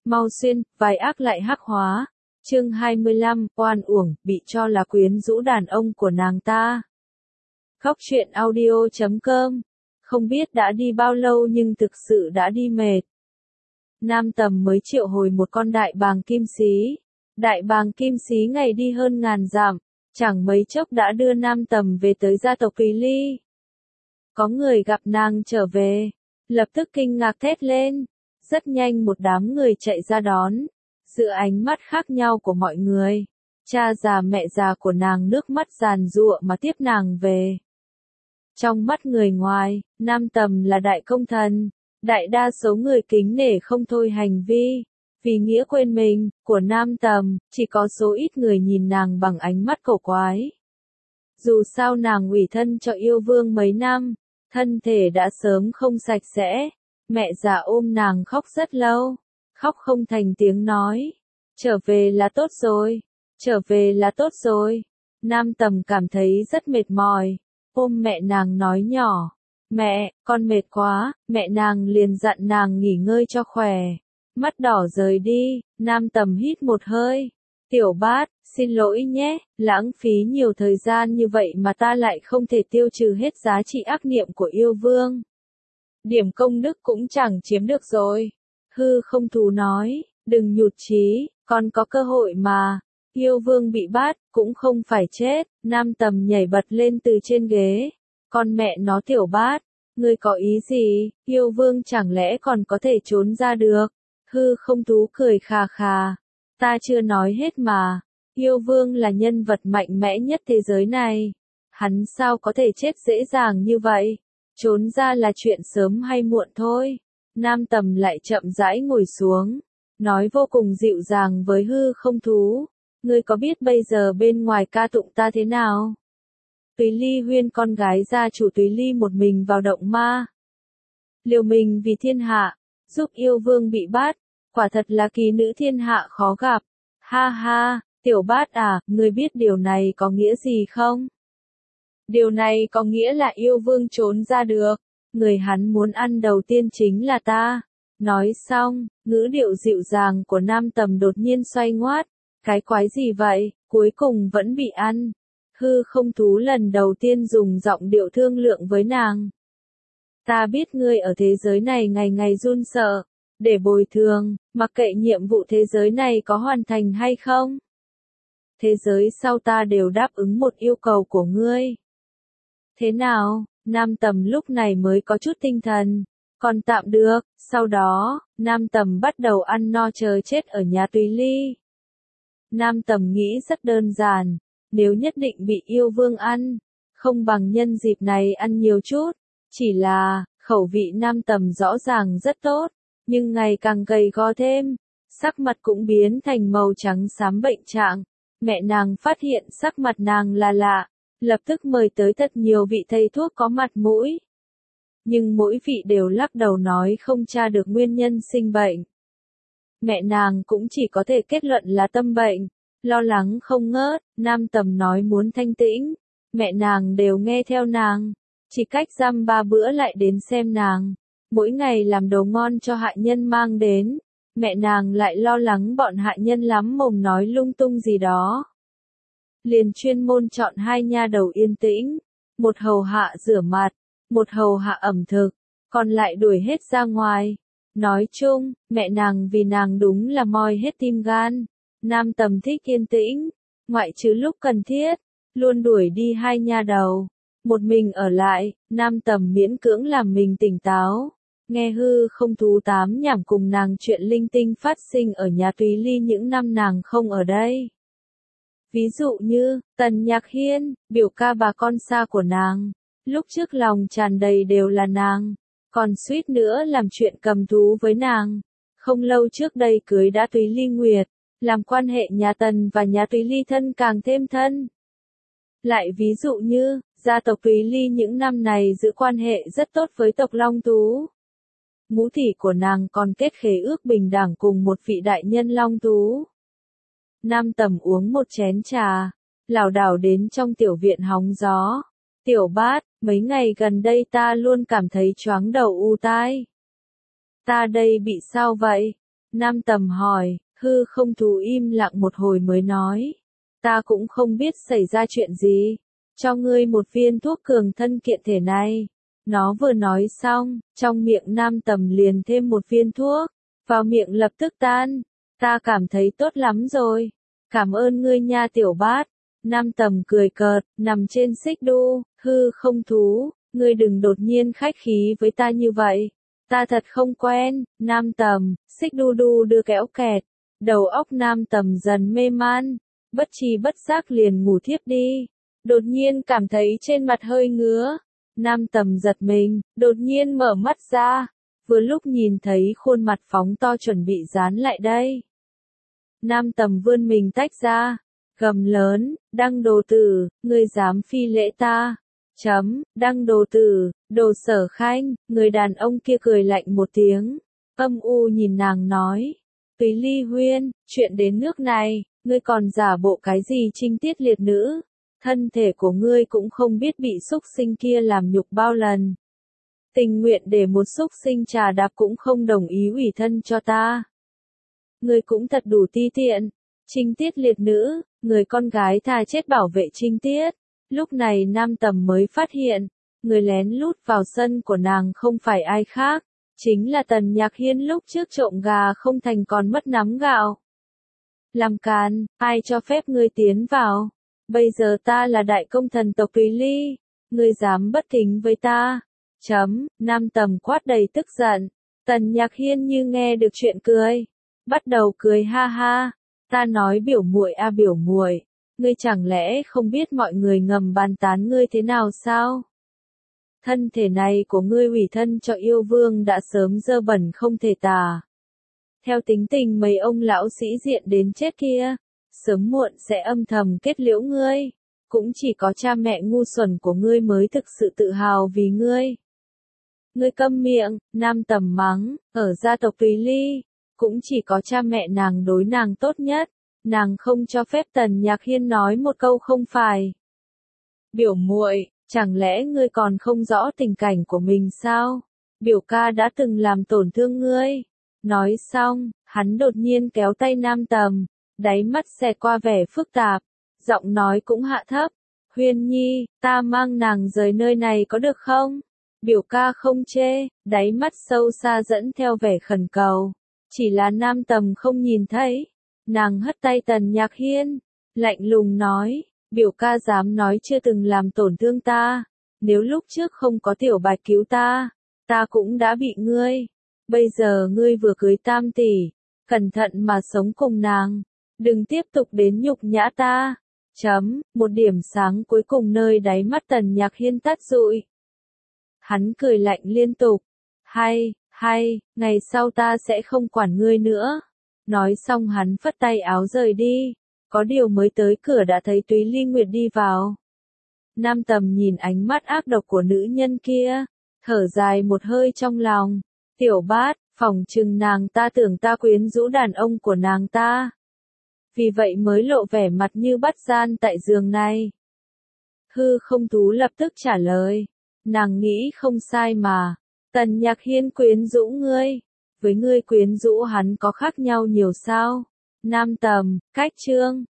mau xuyên, vai ác lại hắc hóa. Chương 25, oan uổng, bị cho là quyến rũ đàn ông của nàng ta. Khóc chuyện audio.com. Không biết đã đi bao lâu nhưng thực sự đã đi mệt. Nam Tầm mới triệu hồi một con đại bàng kim xí. Đại bàng kim xí ngày đi hơn ngàn dặm, chẳng mấy chốc đã đưa Nam Tầm về tới gia tộc Tùy Ly. Có người gặp nàng trở về, lập tức kinh ngạc thét lên. Rất nhanh một đám người chạy ra đón. Giữa ánh mắt khác nhau của mọi người, cha già mẹ già của nàng nước mắt giàn giụa mà tiếp nàng về. Trong mắt người ngoài, Nam Tầm là đại công thần, đại đa số người kính nể không thôi hành vi, vì nghĩa quên mình, của Nam Tầm, chỉ có số ít người nhìn nàng bằng ánh mắt cổ quái. Dù sao nàng ủy thân cho yêu vương mấy năm, thân thể đã sớm không sạch sẽ, mẹ già ôm nàng khóc rất lâu, khóc không thành tiếng nói. Trở về là tốt rồi, trở về là tốt rồi. Nam Tầm cảm thấy rất mệt mỏi, ôm mẹ nàng nói nhỏ, mẹ, con mệt quá, mẹ nàng liền dặn nàng nghỉ ngơi cho khỏe. Mắt đỏ rời đi, Nam Tầm hít một hơi. Tiểu Bát, xin lỗi nhé, lãng phí nhiều thời gian như vậy mà ta lại không thể tiêu trừ hết giá trị ác niệm của yêu vương. Điểm công đức cũng chẳng chiếm được rồi. Hư Không Thú nói, đừng nhụt chí, còn có cơ hội mà. Yêu vương bị bắt, cũng không phải chết. Nam Tầm nhảy bật lên từ trên ghế. Con mẹ nó Tiểu Bát, ngươi có ý gì, yêu vương chẳng lẽ còn có thể trốn ra được? Hư Không Thú cười khà khà. Ta chưa nói hết mà. Yêu vương là nhân vật mạnh mẽ nhất thế giới này. Hắn sao có thể chết dễ dàng như vậy? Trốn ra là chuyện sớm hay muộn thôi. Nam Tầm lại chậm rãi ngồi xuống, nói vô cùng dịu dàng với Hư Không Thú. Ngươi có biết bây giờ bên ngoài ca tụng ta thế nào? Tùy Ly Huyên con gái gia chủ Tùy Ly một mình vào động ma. Liều mình vì thiên hạ, giúp yêu vương bị bắt, quả thật là kỳ nữ thiên hạ khó gặp. Ha ha, Tiểu Bát à, ngươi biết điều này có nghĩa gì không? Điều này có nghĩa là yêu vương trốn ra được. Người hắn muốn ăn đầu tiên chính là ta. Nói xong, ngữ điệu dịu dàng của Nam Tầm đột nhiên xoay ngoắt. Cái quái gì vậy, cuối cùng vẫn bị ăn. Hư Không Thú lần đầu tiên dùng giọng điệu thương lượng với nàng. Ta biết ngươi ở thế giới này ngày ngày run sợ. Để bồi thường, mặc kệ nhiệm vụ thế giới này có hoàn thành hay không. Thế giới sau ta đều đáp ứng một yêu cầu của ngươi. Thế nào? Nam Tầm lúc này mới có chút tinh thần. Còn tạm được. Sau đó, Nam Tầm bắt đầu ăn no chờ chết ở nhà Tùy Ly. Nam Tầm nghĩ rất đơn giản. Nếu nhất định bị yêu vương ăn, không bằng nhân dịp này ăn nhiều chút. Chỉ là, khẩu vị Nam Tầm rõ ràng rất tốt, nhưng ngày càng gầy gò thêm. Sắc mặt cũng biến thành màu trắng xám bệnh trạng. Mẹ nàng phát hiện sắc mặt nàng là lạ, lập tức mời tới thật nhiều vị thầy thuốc có mặt mũi. Nhưng mỗi vị đều lắc đầu nói không tra được nguyên nhân sinh bệnh. Mẹ nàng cũng chỉ có thể kết luận là tâm bệnh, lo lắng không ngớt. Nam Tầm nói muốn thanh tĩnh, mẹ nàng đều nghe theo nàng, chỉ cách dăm 3 bữa lại đến xem nàng, mỗi ngày làm đồ ngon cho hạ nhân mang đến. Mẹ nàng lại lo lắng bọn hạ nhân lắm mồm nói lung tung gì đó. Liền chuyên môn chọn 2 nha đầu yên tĩnh, một hầu hạ rửa mặt, một hầu hạ ẩm thực, còn lại đuổi hết ra ngoài. Nói chung, mẹ nàng vì nàng đúng là moi hết tim gan. Nam Tầm thích yên tĩnh, ngoại trừ lúc cần thiết, luôn đuổi đi 2 nha đầu. Một mình ở lại, Nam Tầm miễn cưỡng làm mình tỉnh táo. Nghe Hư Không Thú tám nhảm cùng nàng chuyện linh tinh phát sinh ở nhà Tùy Ly những năm nàng không ở đây. Ví dụ như, Tần Nhạc Hiên, biểu ca bà con xa của nàng, lúc trước lòng tràn đầy đều là nàng, còn suýt nữa làm chuyện cầm thú với nàng. Không lâu trước đây cưới đã Tùy Ly Nguyệt, làm quan hệ nhà Tần và nhà Tùy Ly thân càng thêm thân. Lại ví dụ như, gia tộc Tùy Ly những năm này giữ quan hệ rất tốt với tộc Long Tú. Ngũ tỷ của nàng còn kết khế ước bình đẳng cùng một vị đại nhân Long Tú. Nam Tầm uống một chén trà, lảo đảo đến trong tiểu viện hóng gió. Tiểu Bát, mấy ngày gần đây ta luôn cảm thấy choáng đầu u tai. Ta đây bị sao vậy? Nam Tầm hỏi, hư không thú im lặng một hồi mới nói. Ta cũng không biết xảy ra chuyện gì. Cho ngươi một viên thuốc cường thân kiện thể này. Nó vừa nói xong, trong miệng Nam Tầm liền thêm một viên thuốc. Vào miệng lập tức tan. Ta cảm thấy tốt lắm rồi. Cảm ơn ngươi nha tiểu bát. Nam Tầm cười cợt, nằm trên xích đu, hư không thú, ngươi đừng đột nhiên khách khí với ta như vậy. Ta thật không quen. Nam Tầm, xích đu đu đưa kéo kẹt. Đầu óc Nam Tầm dần mê man, bất tri bất giác liền ngủ thiếp đi. Đột nhiên cảm thấy trên mặt hơi ngứa. Nam Tầm giật mình, đột nhiên mở mắt ra. Vừa lúc nhìn thấy khuôn mặt phóng to chuẩn bị dán lại đây. Nam Tầm vươn mình tách ra, gầm lớn, Đăng đồ tử, ngươi dám phi lễ ta. Đăng đồ tử, đồ Sở Khanh, người đàn ông kia cười lạnh một tiếng, âm u nhìn nàng nói. Túy Ly Huyên, chuyện đến nước này, ngươi còn giả bộ cái gì trinh tiết liệt nữ, thân thể của ngươi cũng không biết bị súc sinh kia làm nhục bao lần. Tình nguyện để một súc sinh trà đạp cũng không đồng ý ủy thân cho ta. Ngươi cũng thật đủ ti tiện, trinh tiết liệt nữ, người con gái thà chết bảo vệ trinh tiết. Lúc này Nam Tầm mới phát hiện, người lén lút vào sân của nàng không phải ai khác, chính là Tần Nhạc Hiên lúc trước trộm gà không thành còn mất nắm gạo. Làm càn, ai cho phép ngươi tiến vào? Bây giờ ta là đại công thần tộc Túy Ly, ngươi dám bất kính với ta. Nam Tầm quát đầy tức giận. Tần Nhạc Hiên như nghe được chuyện cười, bắt đầu cười ha ha. Ta nói biểu muội a biểu muội, ngươi chẳng lẽ không biết mọi người ngầm bàn tán ngươi thế nào sao? Thân thể này của ngươi ủy thân cho yêu vương đã sớm dơ bẩn không thể tả. Theo tính tình mấy ông lão sĩ diện đến chết kia, sớm muộn sẽ âm thầm kết liễu ngươi. Cũng chỉ có cha mẹ ngu xuẩn của ngươi mới thực sự tự hào vì ngươi. Ngươi câm miệng, Nam Tầm mắng, ở gia tộc Túy Ly, cũng chỉ có cha mẹ nàng đối nàng tốt nhất. Nàng không cho phép Tần Nhạc Hiên nói một câu không phải. Biểu muội, chẳng lẽ ngươi còn không rõ tình cảnh của mình sao? Biểu ca đã từng làm tổn thương ngươi. Nói xong, hắn đột nhiên kéo tay Nam Tầm, đáy mắt xẹt qua vẻ phức tạp, giọng nói cũng hạ thấp. Huyên Nhi, ta mang nàng rời nơi này có được không? Biểu ca không chê, đáy mắt sâu xa dẫn theo vẻ khẩn cầu. Chỉ là Nam Tầm không nhìn thấy. Nàng hất tay Tần Nhạc Hiên, lạnh lùng nói, biểu ca dám nói chưa từng làm tổn thương ta. Nếu lúc trước không có tiểu bạch cứu ta, ta cũng đã bị ngươi. Bây giờ ngươi vừa cưới tam tỷ, cẩn thận mà sống cùng nàng. Đừng tiếp tục đến nhục nhã ta. Một điểm sáng cuối cùng nơi đáy mắt Tần Nhạc Hiên tắt dụi. Hắn cười lạnh liên tục. Hay, ngày sau ta sẽ không quản ngươi nữa. Nói xong hắn phất tay áo rời đi. Có điều mới tới cửa đã thấy Túy Ly Nguyệt đi vào. Nam Tầm nhìn ánh mắt ác độc của nữ nhân kia, thở dài một hơi trong lòng. Tiểu bát, phỏng chừng nàng ta tưởng ta quyến rũ đàn ông của nàng ta. Vì vậy mới lộ vẻ mặt như bắt gian tại giường này. Hư không thú lập tức trả lời. Nàng nghĩ không sai mà. Tần Nhạc Hiên quyến rũ ngươi. Với ngươi quyến rũ hắn có khác nhau nhiều sao? Nam Tầm, cách chương.